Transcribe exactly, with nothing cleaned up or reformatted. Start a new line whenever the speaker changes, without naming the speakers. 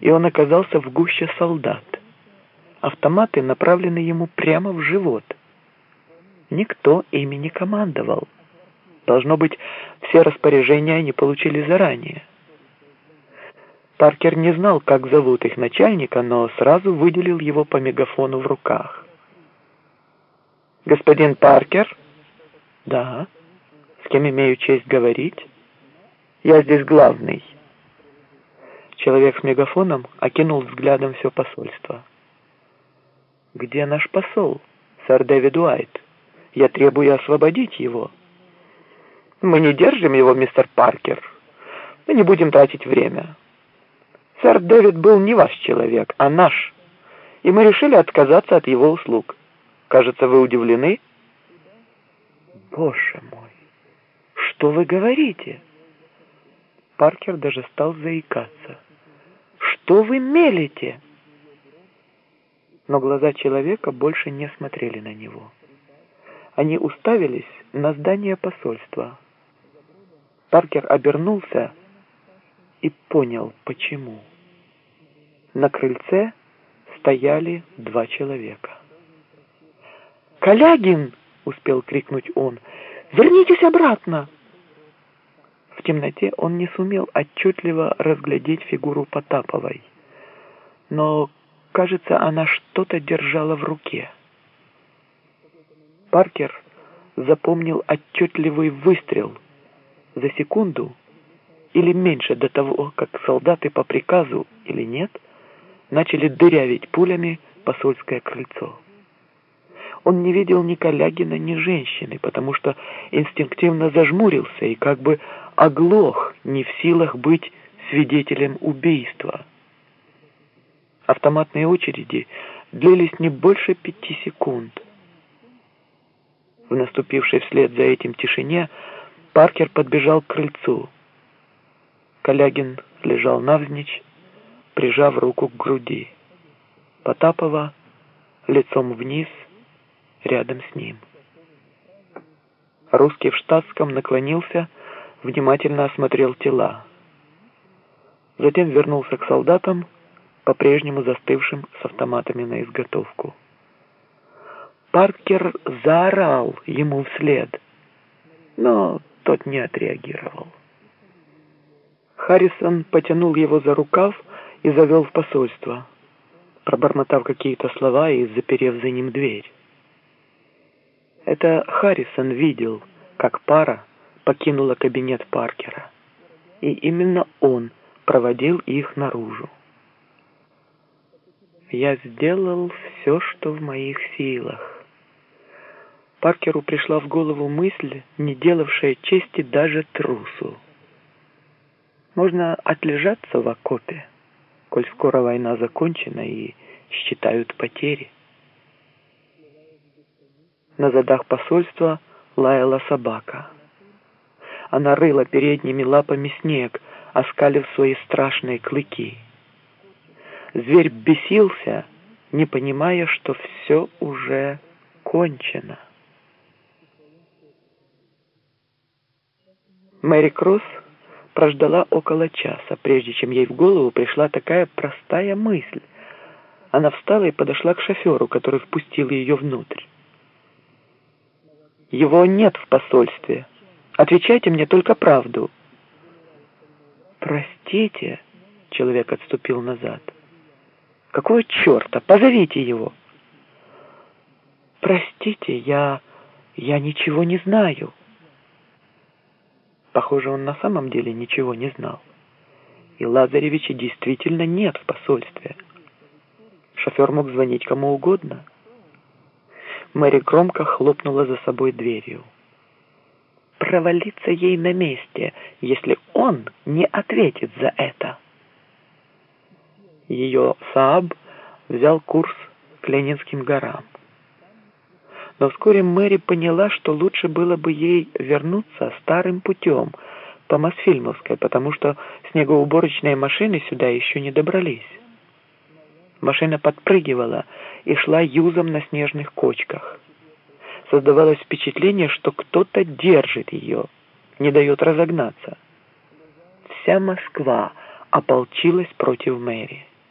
и он оказался в гуще солдат. Автоматы направлены ему прямо в живот. Никто ими не командовал. Должно быть, все распоряжения они получили заранее. Паркер не знал, как зовут их начальника, но сразу выделил его по мегафону в руках. «Господин Паркер?» «Да. С кем имею честь говорить?» «Я здесь главный». Человек с мегафоном окинул взглядом все посольство. «Где наш посол, сэр Дэвид Уайт? Я требую освободить его». «Мы не держим его, мистер Паркер. Мы не будем тратить время. Сэр Дэвид был не ваш человек, а наш, и мы решили отказаться от его услуг. Кажется, вы удивлены?» «Боже мой, что вы говорите?» Паркер даже стал заикаться. «Что вы мелете?» Но глаза человека больше не смотрели на него. Они уставились на здание посольства. Паркер обернулся и понял, почему. На крыльце стояли два человека. «Калягин!» — успел крикнуть он. «Вернитесь обратно!» В темноте он не сумел отчетливо разглядеть фигуру Потаповой. Но, кажется, она что-то держала в руке. Паркер запомнил отчетливый выстрел за секунду или меньше до того, как солдаты по приказу, или нет, начали дырявить пулями посольское крыльцо. Он не видел ни Калягина, ни женщины, потому что инстинктивно зажмурился и как бы оглох, не в силах быть свидетелем убийства. Автоматные очереди длились не больше пяти секунд. В наступившей вслед за этим тишине Паркер подбежал к крыльцу. Калягин лежал навзничь, прижав руку к груди. Потапова лицом вниз, рядом с ним. Русский в штатском наклонился, внимательно осмотрел тела. Затем вернулся к солдатам, по-прежнему застывшим с автоматами на изготовку. Паркер заорал ему вслед, но тот не отреагировал. Харрисон потянул его за рукав и завел в посольство, пробормотав какие-то слова и заперев за ним дверь. Это Харрисон видел, как пара покинула кабинет Паркера, и именно он проводил их наружу. «Я сделал все, что в моих силах». Паркеру пришла в голову мысль, не делавшая чести даже трусу. Можно отлежаться в окопе, коль скоро война закончена и считают потери. На задах посольства лаяла собака. Она рыла передними лапами снег, оскалив свои страшные клыки. Зверь бесился, не понимая, что все уже кончено. Мэри Кросс прождала около часа, прежде чем ей в голову пришла такая простая мысль. Она встала и подошла к шоферу, который впустил ее внутрь. «Его нет в посольстве. Отвечайте мне только правду». «Простите», — человек отступил назад. «Какого черта? Позовите его». «Простите, я... я ничего не знаю». Похоже, он на самом деле ничего не знал. И Лазаревича действительно нет в посольстве. Шофер мог звонить кому угодно. Мэри громко хлопнула за собой дверью. Провалиться ей на месте, если он не ответит за это. Ее Saab взял курс к Ленинским горам. Но вскоре Мэри поняла, что лучше было бы ей вернуться старым путем по Мосфильмовской, потому что снегоуборочные машины сюда еще не добрались. Машина подпрыгивала и шла юзом на снежных кочках. Создавалось впечатление, что кто-то держит ее, не дает разогнаться. Вся Москва ополчилась против Мэри.